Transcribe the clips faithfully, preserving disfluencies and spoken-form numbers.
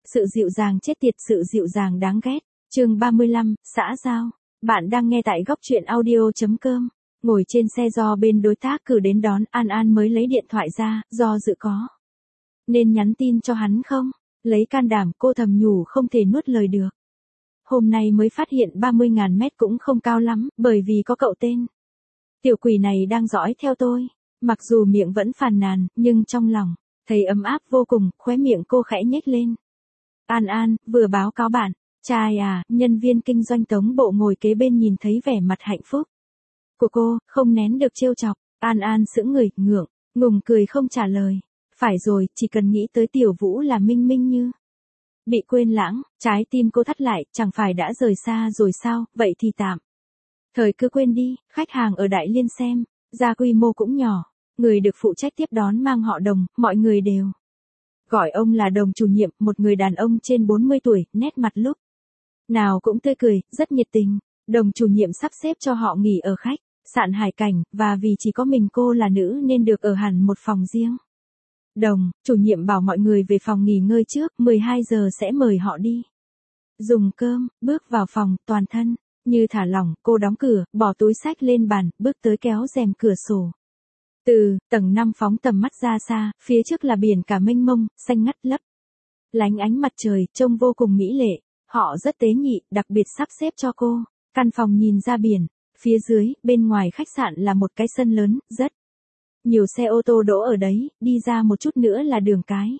Sự dịu dàng chết tiệt, sự dịu dàng đáng ghét. Chương ba mươi lăm, xã giao. Bạn đang nghe tại góc truyện audio.com. Ngồi trên xe do bên đối tác cử đến đón, An An mới lấy điện thoại ra, do dự có nên nhắn tin cho hắn không? Lấy can đảm, cô thầm nhủ không thể nuốt lời được. Hôm nay mới phát hiện ba mươi nghìn mét cũng không cao lắm, bởi vì có cậu tên tiểu quỷ này đang dõi theo tôi. Mặc dù miệng vẫn phàn nàn, nhưng trong lòng thấy ấm áp vô cùng, khóe miệng cô khẽ nhếch lên. An An, vừa báo cáo bạn. Trai à, nhân viên kinh doanh Tống Bộ ngồi kế bên nhìn thấy vẻ mặt hạnh phúc của cô, không nén được trêu chọc. An An sững người, ngượng, ngùng cười không trả lời. Phải rồi, chỉ cần nghĩ tới Tiểu Vũ là Minh Minh như bị quên lãng, trái tim cô thắt lại, chẳng phải đã rời xa rồi sao, vậy thì tạm thời cứ quên đi. Khách hàng ở Đại Liên xem ra quy mô cũng nhỏ. Người được phụ trách tiếp đón mang họ Đồng, mọi người đều gọi ông là Đồng chủ nhiệm, một người đàn ông trên bốn mươi tuổi, nét mặt lúc nào cũng tươi cười, rất nhiệt tình. Đồng chủ nhiệm sắp xếp cho họ nghỉ ở khách sạn Hải Cảnh, và vì chỉ có mình cô là nữ nên được ở hẳn một phòng riêng. Đồng chủ nhiệm bảo mọi người về phòng nghỉ ngơi trước, mười hai giờ sẽ mời họ đi dùng cơm. Bước vào phòng, toàn thân như thả lỏng, cô đóng cửa, bỏ túi xách lên bàn, bước tới kéo rèm cửa sổ. Từ tầng năm phóng tầm mắt ra xa, phía trước là biển cả mênh mông, xanh ngắt lấp lánh ánh mặt trời, trông vô cùng mỹ lệ. Họ rất tế nhị, đặc biệt sắp xếp cho cô căn phòng nhìn ra biển. Phía dưới, bên ngoài khách sạn là một cái sân lớn, rất nhiều xe ô tô đỗ ở đấy, đi ra một chút nữa là đường cái.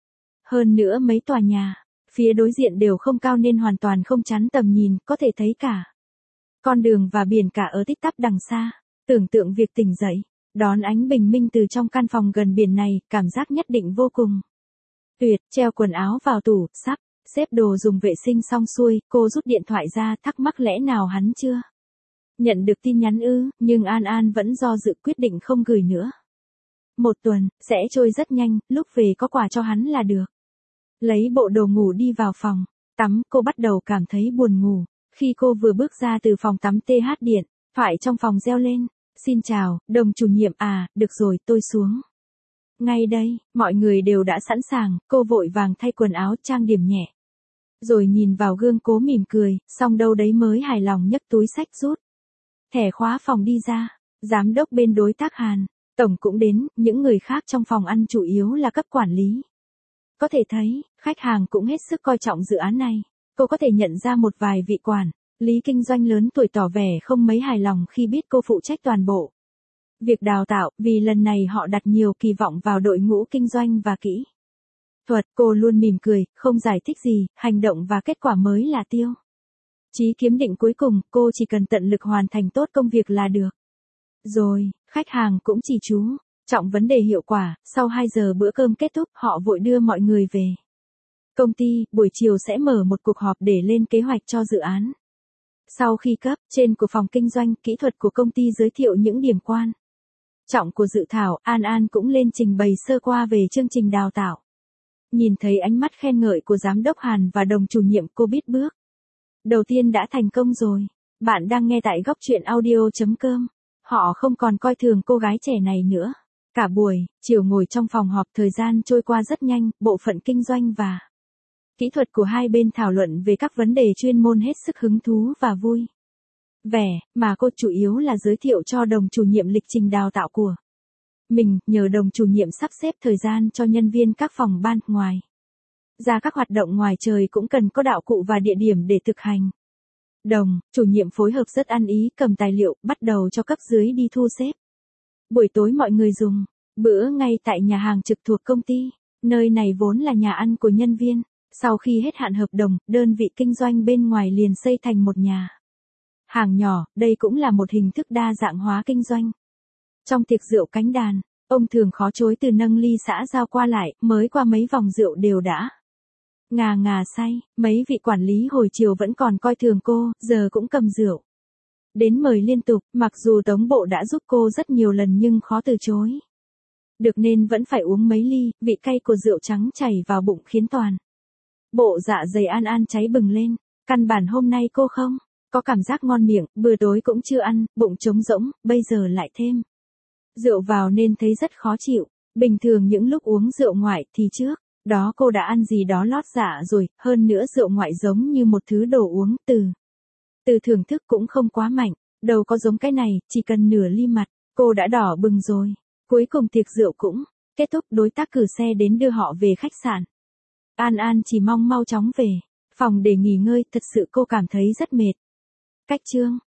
Hơn nữa mấy tòa nhà phía đối diện đều không cao nên hoàn toàn không chắn tầm nhìn, có thể thấy cả con đường và biển cả ở tít tắp đằng xa. Tưởng tượng việc tỉnh dậy, đón ánh bình minh từ trong căn phòng gần biển này, cảm giác nhất định vô cùng tuyệt. Treo quần áo vào tủ, sắp xếp đồ dùng vệ sinh xong xuôi, cô rút điện thoại ra, thắc mắc lẽ nào hắn chưa nhận được tin nhắn ư, nhưng An An vẫn do dự quyết định không gửi nữa. Một tuần, sẽ trôi rất nhanh, lúc về có quà cho hắn là được. Lấy bộ đồ ngủ đi vào phòng tắm, cô bắt đầu cảm thấy buồn ngủ. Khi cô vừa bước ra từ phòng tắm tê hát điện thoại trong phòng reo lên. Xin chào, Đồng chủ nhiệm à, được rồi, tôi xuống ngay đây. Mọi người đều đã sẵn sàng, cô vội vàng thay quần áo, trang điểm nhẹ. Rồi nhìn vào gương cố mỉm cười, xong đâu đấy mới hài lòng nhấc túi xách rút thẻ khóa phòng đi ra. Giám đốc bên đối tác Hàn Tổng cũng đến, những người khác trong phòng ăn chủ yếu là cấp quản lý. Có thể thấy, khách hàng cũng hết sức coi trọng dự án này. Cô có thể nhận ra một vài vị quản lý kinh doanh lớn tuổi tỏ vẻ không mấy hài lòng khi biết cô phụ trách toàn bộ việc đào tạo, vì lần này họ đặt nhiều kỳ vọng vào đội ngũ kinh doanh và kỹ thuật. Cô luôn mỉm cười, không giải thích gì, hành động và kết quả mới là tiêu chí kiếm định cuối cùng. Cô chỉ cần tận lực hoàn thành tốt công việc là được rồi. Khách hàng cũng chỉ chú trọng vấn đề hiệu quả. Sau hai giờ bữa cơm kết thúc, họ vội đưa mọi người về công ty. Buổi chiều sẽ mở một cuộc họp để lên kế hoạch cho dự án. Sau khi cấp trên của phòng kinh doanh, kỹ thuật của công ty giới thiệu những điểm quan trọng của dự thảo, An An cũng lên trình bày sơ qua về chương trình đào tạo. Nhìn thấy ánh mắt khen ngợi của giám đốc Hàn và Đồng chủ nhiệm, cô biết bước đầu tiên đã thành công rồi. Bạn đang nghe tại góc truyện audio.com. Họ không còn coi thường cô gái trẻ này nữa. Cả buổi chiều ngồi trong phòng họp, thời gian trôi qua rất nhanh. Bộ phận kinh doanh và kỹ thuật của hai bên thảo luận về các vấn đề chuyên môn hết sức hứng thú và vui vẻ, mà cô chủ yếu là giới thiệu cho Đồng chủ nhiệm lịch trình đào tạo của mình, nhờ Đồng chủ nhiệm sắp xếp thời gian cho nhân viên các phòng ban. Ngoài ra các hoạt động ngoài trời cũng cần có đạo cụ và địa điểm để thực hành. Đồng chủ nhiệm phối hợp rất ăn ý, cầm tài liệu, bắt đầu cho cấp dưới đi thu xếp. Buổi tối mọi người dùng bữa ngay tại nhà hàng trực thuộc công ty. Nơi này vốn là nhà ăn của nhân viên. Sau khi hết hạn hợp đồng, đơn vị kinh doanh bên ngoài liền xây thành một nhà hàng nhỏ. Đây cũng là một hình thức đa dạng hóa kinh doanh. Trong tiệc rượu cánh đàn, ông thường khó chối từ nâng ly xã giao qua lại, mới qua mấy vòng rượu đều đã ngà ngà say. Mấy vị quản lý hồi chiều vẫn còn coi thường cô, giờ cũng cầm rượu đến mời liên tục. Mặc dù Tống Bộ đã giúp cô rất nhiều lần nhưng khó từ chối được nên vẫn phải uống mấy ly. Vị cay của rượu trắng chảy vào bụng khiến toàn bộ dạ dày An An cháy bừng lên. Căn bản hôm nay cô không có cảm giác ngon miệng, bữa tối cũng chưa ăn, bụng trống rỗng, bây giờ lại thêm rượu vào nên thấy rất khó chịu. Bình thường những lúc uống rượu ngoại thì trước Đó cô đã ăn gì đó lót dạ rồi, hơn nữa rượu ngoại giống như một thứ đồ uống từ. Từ thưởng thức cũng không quá mạnh, đâu có giống cái này, chỉ cần nửa ly mặt, cô đã đỏ bừng rồi. Cuối cùng tiệc rượu cũng kết thúc, đối tác cử xe đến đưa họ về khách sạn. An An chỉ mong mau chóng về phòng để nghỉ ngơi, thật sự cô cảm thấy rất mệt. Cách chương